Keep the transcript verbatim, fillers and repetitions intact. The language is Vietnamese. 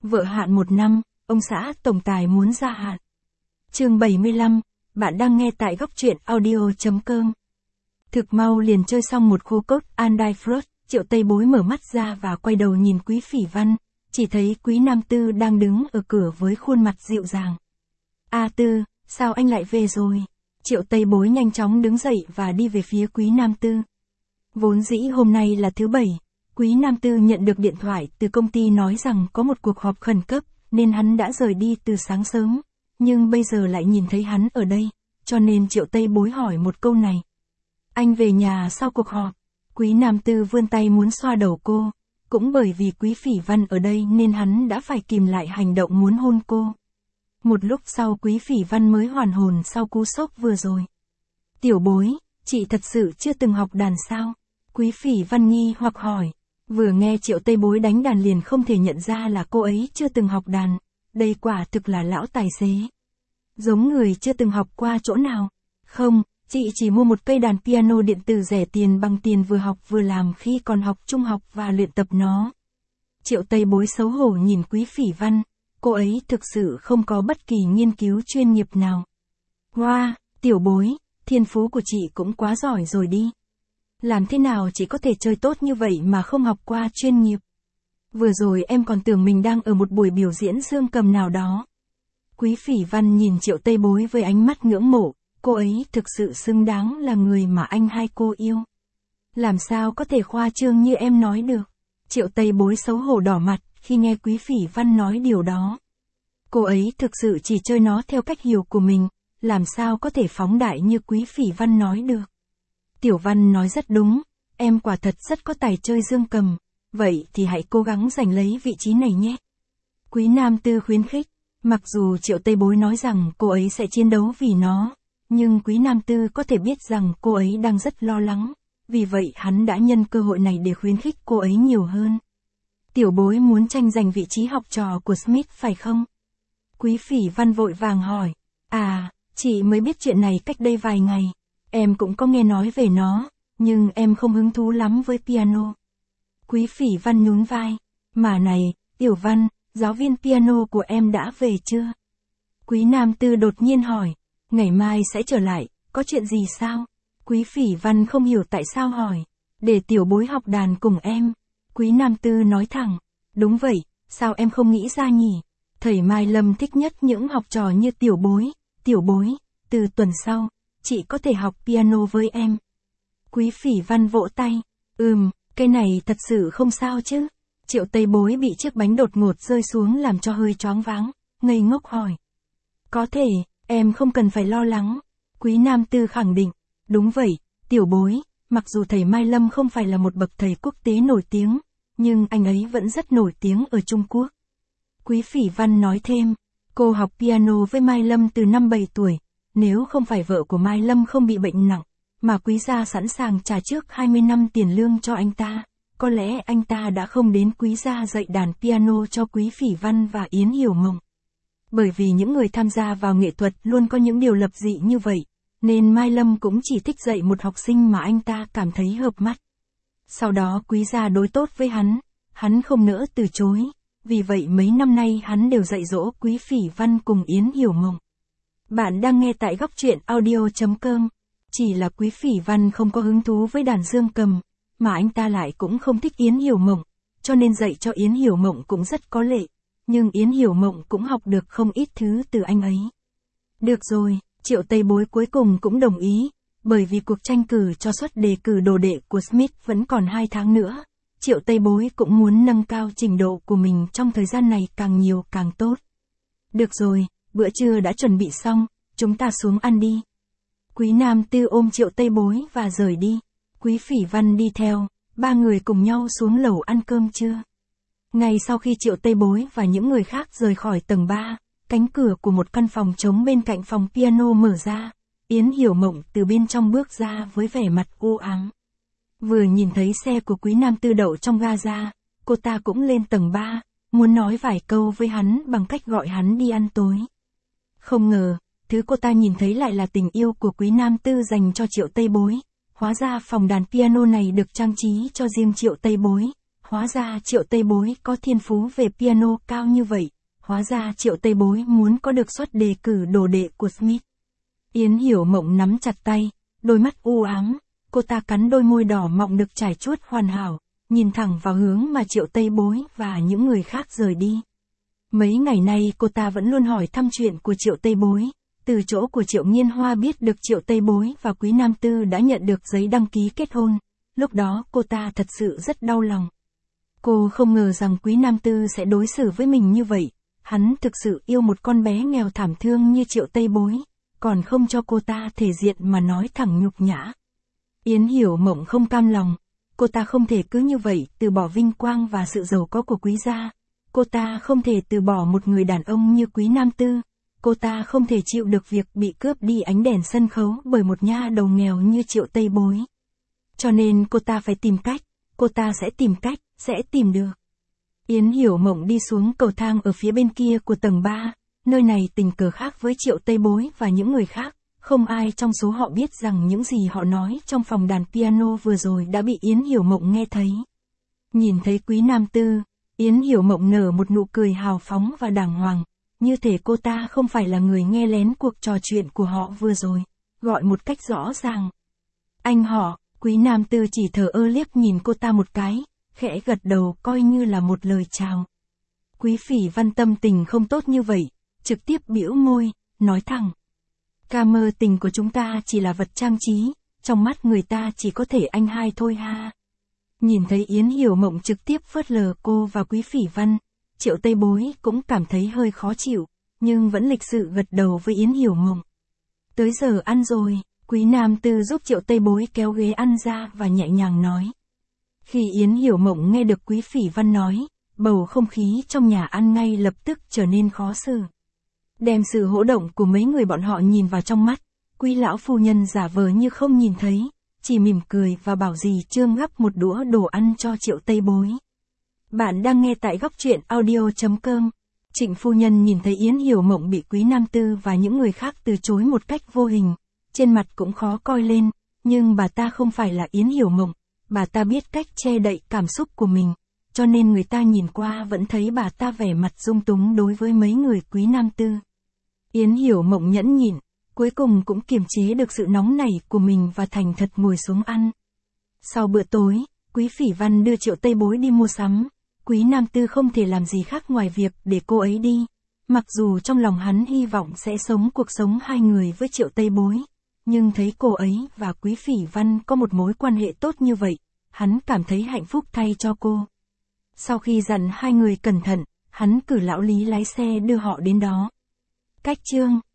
Vợ hạn một năm, ông xã tổng tài muốn gia hạn. Chương bảy mươi lăm, bạn đang nghe tại góc truyện audio.com. Thực mau liền chơi xong một khu cốt Andifruit, Triệu Tây Bối mở mắt ra và quay đầu nhìn Quý Phỉ Văn, chỉ thấy Quý Nam Tư đang đứng ở cửa với khuôn mặt dịu dàng. A Tư, sao anh lại về rồi? Triệu Tây Bối nhanh chóng đứng dậy và đi về phía Quý Nam Tư. Vốn dĩ hôm nay là thứ bảy, Quý Nam Tư nhận được điện thoại từ công ty nói rằng có một cuộc họp khẩn cấp, nên hắn đã rời đi từ sáng sớm, nhưng bây giờ lại nhìn thấy hắn ở đây, cho nên Triệu Tây Bối hỏi một câu này. Anh về nhà sau cuộc họp? Quý Nam Tư vươn tay muốn xoa đầu cô, cũng bởi vì Quý Phỉ Văn ở đây nên hắn đã phải kìm lại hành động muốn hôn cô. Một lúc sau Quý Phỉ Văn mới hoàn hồn sau cú sốc vừa rồi. Tiểu Bối, chị thật sự chưa từng học đàn sao? Quý Phỉ Văn nghi hoặc hỏi. Vừa nghe Triệu Tây Bối đánh đàn liền không thể nhận ra là cô ấy chưa từng học đàn, đây quả thực là lão tài xế. Giống người chưa từng học qua chỗ nào. Không, chị chỉ mua một cây đàn piano điện tử rẻ tiền bằng tiền vừa học vừa làm khi còn học trung học và luyện tập nó. Triệu Tây Bối xấu hổ nhìn Quý Phỉ Văn, cô ấy thực sự không có bất kỳ nghiên cứu chuyên nghiệp nào. Wow, Tiểu Bối, thiên phú của chị cũng quá giỏi rồi đi. Làm thế nào chị có thể chơi tốt như vậy mà không học qua chuyên nghiệp? Vừa rồi em còn tưởng mình đang ở một buổi biểu diễn dương cầm nào đó. Quý Phỉ Văn nhìn Triệu Tây Bối với ánh mắt ngưỡng mộ, cô ấy thực sự xứng đáng là người mà anh hai cô yêu. Làm sao có thể khoa trương như em nói được? Triệu Tây Bối xấu hổ đỏ mặt khi nghe Quý Phỉ Văn nói điều đó. Cô ấy thực sự chỉ chơi nó theo cách hiểu của mình, làm sao có thể phóng đại như Quý Phỉ Văn nói được. Tiểu Văn nói rất đúng, em quả thật rất có tài chơi dương cầm, vậy thì hãy cố gắng giành lấy vị trí này nhé. Quý Nam Tư khuyến khích, mặc dù Triệu Tây Bối nói rằng cô ấy sẽ chiến đấu vì nó, nhưng Quý Nam Tư có thể biết rằng cô ấy đang rất lo lắng, vì vậy hắn đã nhân cơ hội này để khuyến khích cô ấy nhiều hơn. Tiểu Bối muốn tranh giành vị trí học trò của Smith phải không? Quý Phỉ Văn vội vàng hỏi, à, chị mới biết chuyện này cách đây vài ngày. Em cũng có nghe nói về nó, nhưng em không hứng thú lắm với piano. Quý Phỉ Văn nhún vai, mà này, Tiểu Văn, giáo viên piano của em đã về chưa? Quý Nam Tư đột nhiên hỏi, ngày mai sẽ trở lại, có chuyện gì sao? Quý Phỉ Văn không hiểu tại sao hỏi, để Tiểu Bối học đàn cùng em. Quý Nam Tư nói thẳng, đúng vậy, sao em không nghĩ ra nhỉ? Thầy Mai Lâm thích nhất những học trò như Tiểu Bối, Tiểu Bối, từ tuần sau, chị có thể học piano với em. Quý Phỉ Văn vỗ tay, ừm, cái này thật sự không sao chứ. Triệu Tây Bối bị chiếc bánh đột ngột rơi xuống làm cho hơi choáng váng, ngây ngốc hỏi. Có thể, em không cần phải lo lắng. Quý Nam Tư khẳng định, đúng vậy, Tiểu Bối, mặc dù thầy Mai Lâm không phải là một bậc thầy quốc tế nổi tiếng, nhưng anh ấy vẫn rất nổi tiếng ở Trung Quốc. Quý Phỉ Văn nói thêm, cô học piano với Mai Lâm từ năm bảy tuổi. Nếu không phải vợ của Mai Lâm không bị bệnh nặng, mà Quý gia sẵn sàng trả trước hai mươi năm tiền lương cho anh ta, có lẽ anh ta đã không đến Quý gia dạy đàn piano cho Quý Phỉ Văn và Yến Hiểu Mộng. Bởi vì những người tham gia vào nghệ thuật luôn có những điều lập dị như vậy, nên Mai Lâm cũng chỉ thích dạy một học sinh mà anh ta cảm thấy hợp mắt. Sau đó Quý gia đối tốt với hắn, hắn không nỡ từ chối, vì vậy mấy năm nay hắn đều dạy dỗ Quý Phỉ Văn cùng Yến Hiểu Mộng. Bạn đang nghe tại góc truyện audio.com. Chỉ là Quý Phỉ Văn không có hứng thú với đàn dương cầm, mà anh ta lại cũng không thích Yến Hiểu Mộng, cho nên dạy cho Yến Hiểu Mộng cũng rất có lệ, nhưng Yến Hiểu Mộng cũng học được không ít thứ từ anh ấy. Được rồi, Triệu Tây Bối cuối cùng cũng đồng ý, bởi vì cuộc tranh cử cho suất đề cử đồ đệ của Smith vẫn còn hai tháng nữa. Triệu Tây Bối cũng muốn nâng cao trình độ của mình trong thời gian này càng nhiều càng tốt. Được rồi. Bữa trưa đã chuẩn bị xong, chúng ta xuống ăn đi. Quý Nam Tư ôm Triệu Tây Bối và rời đi. Quý Phỉ Văn đi theo, ba người cùng nhau xuống lầu ăn cơm trưa. Ngay sau khi Triệu Tây Bối và những người khác rời khỏi tầng ba, cánh cửa của một căn phòng trống bên cạnh phòng piano mở ra. Yến Hiểu Mộng từ bên trong bước ra với vẻ mặt u ám. Vừa nhìn thấy xe của Quý Nam Tư đậu trong ga-ra, cô ta cũng lên tầng ba, muốn nói vài câu với hắn bằng cách gọi hắn đi ăn tối. Không ngờ, thứ cô ta nhìn thấy lại là tình yêu của Quý Nam Tư dành cho Triệu Tây Bối. Hóa ra phòng đàn piano này được trang trí cho riêng Triệu Tây Bối. Hóa ra Triệu Tây Bối có thiên phú về piano cao như vậy, hóa ra Triệu Tây Bối muốn có được suất đề cử đồ đệ của Smith. Yến Hiểu Mộng nắm chặt tay, đôi mắt u ám, cô ta cắn đôi môi đỏ mọng được trải chuốt hoàn hảo, nhìn thẳng vào hướng mà Triệu Tây Bối và những người khác rời đi. Mấy ngày nay cô ta vẫn luôn hỏi thăm chuyện của Triệu Tây Bối, từ chỗ của Triệu Nghiên Hoa biết được Triệu Tây Bối và Quý Nam Tư đã nhận được giấy đăng ký kết hôn, lúc đó cô ta thật sự rất đau lòng. Cô không ngờ rằng Quý Nam Tư sẽ đối xử với mình như vậy, hắn thực sự yêu một con bé nghèo thảm thương như Triệu Tây Bối, còn không cho cô ta thể diện mà nói thẳng nhục nhã. Yến Hiểu Mộng không cam lòng, cô ta không thể cứ như vậy từ bỏ vinh quang và sự giàu có của Quý gia, cô ta không thể từ bỏ một người đàn ông như Quý Nam Tư, cô ta không thể chịu được việc bị cướp đi ánh đèn sân khấu bởi một nha đầu nghèo như Triệu Tây Bối. Cho nên cô ta phải tìm cách, cô ta sẽ tìm cách, sẽ tìm được. Yến Hiểu Mộng đi xuống cầu thang ở phía bên kia của tầng ba, nơi này tình cờ khác với Triệu Tây Bối và những người khác, không ai trong số họ biết rằng những gì họ nói trong phòng đàn piano vừa rồi đã bị Yến Hiểu Mộng nghe thấy. Nhìn thấy Quý Nam Tư, Yến Hiểu Mộng nở một nụ cười hào phóng và đàng hoàng, như thể cô ta không phải là người nghe lén cuộc trò chuyện của họ vừa rồi, gọi một cách rõ ràng. Anh họ, Quý Nam Tư chỉ thờ ơ liếc nhìn cô ta một cái, khẽ gật đầu coi như là một lời chào. Quý Phỉ Văn tâm tình không tốt như vậy, trực tiếp bĩu môi, nói thẳng. Ca mơ tình của chúng ta chỉ là vật trang trí, trong mắt người ta chỉ có thể anh hai thôi ha. Nhìn thấy Yến Hiểu Mộng trực tiếp phớt lờ cô và Quý Phỉ Văn, Triệu Tây Bối cũng cảm thấy hơi khó chịu, nhưng vẫn lịch sự gật đầu với Yến Hiểu Mộng. Tới giờ ăn rồi, Quý Nam Tư giúp Triệu Tây Bối kéo ghế ăn ra và nhẹ nhàng nói. Khi Yến Hiểu Mộng nghe được Quý Phỉ Văn nói, bầu không khí trong nhà ăn ngay lập tức trở nên khó xử. Đem sự hỗ động của mấy người bọn họ nhìn vào trong mắt, Quý lão phu nhân giả vờ như không nhìn thấy, chỉ mỉm cười và bảo dì Trương gắp một đũa đồ ăn cho Triệu Tây Bối. Bạn đang nghe tại góc truyện audio chấm com. Trịnh phu nhân nhìn thấy Yến Hiểu Mộng bị Quý Nam Tư và những người khác từ chối một cách vô hình, trên mặt cũng khó coi lên, nhưng bà ta không phải là Yến Hiểu Mộng, bà ta biết cách che đậy cảm xúc của mình, cho nên người ta nhìn qua vẫn thấy bà ta vẻ mặt dung túng đối với mấy người Quý Nam Tư. Yến Hiểu Mộng nhẫn nhịn, cuối cùng cũng kiềm chế được sự nóng nảy của mình và thành thật ngồi xuống ăn. Sau bữa tối, Quý Phỉ Văn đưa Triệu Tây Bối đi mua sắm, Quý Nam Tư không thể làm gì khác ngoài việc để cô ấy đi, mặc dù trong lòng hắn hy vọng sẽ sống cuộc sống hai người với Triệu Tây Bối, nhưng thấy cô ấy và Quý Phỉ Văn có một mối quan hệ tốt như vậy, hắn cảm thấy hạnh phúc thay cho cô. Sau khi dặn hai người cẩn thận, hắn cử lão Lý lái xe đưa họ đến đó. Cách chương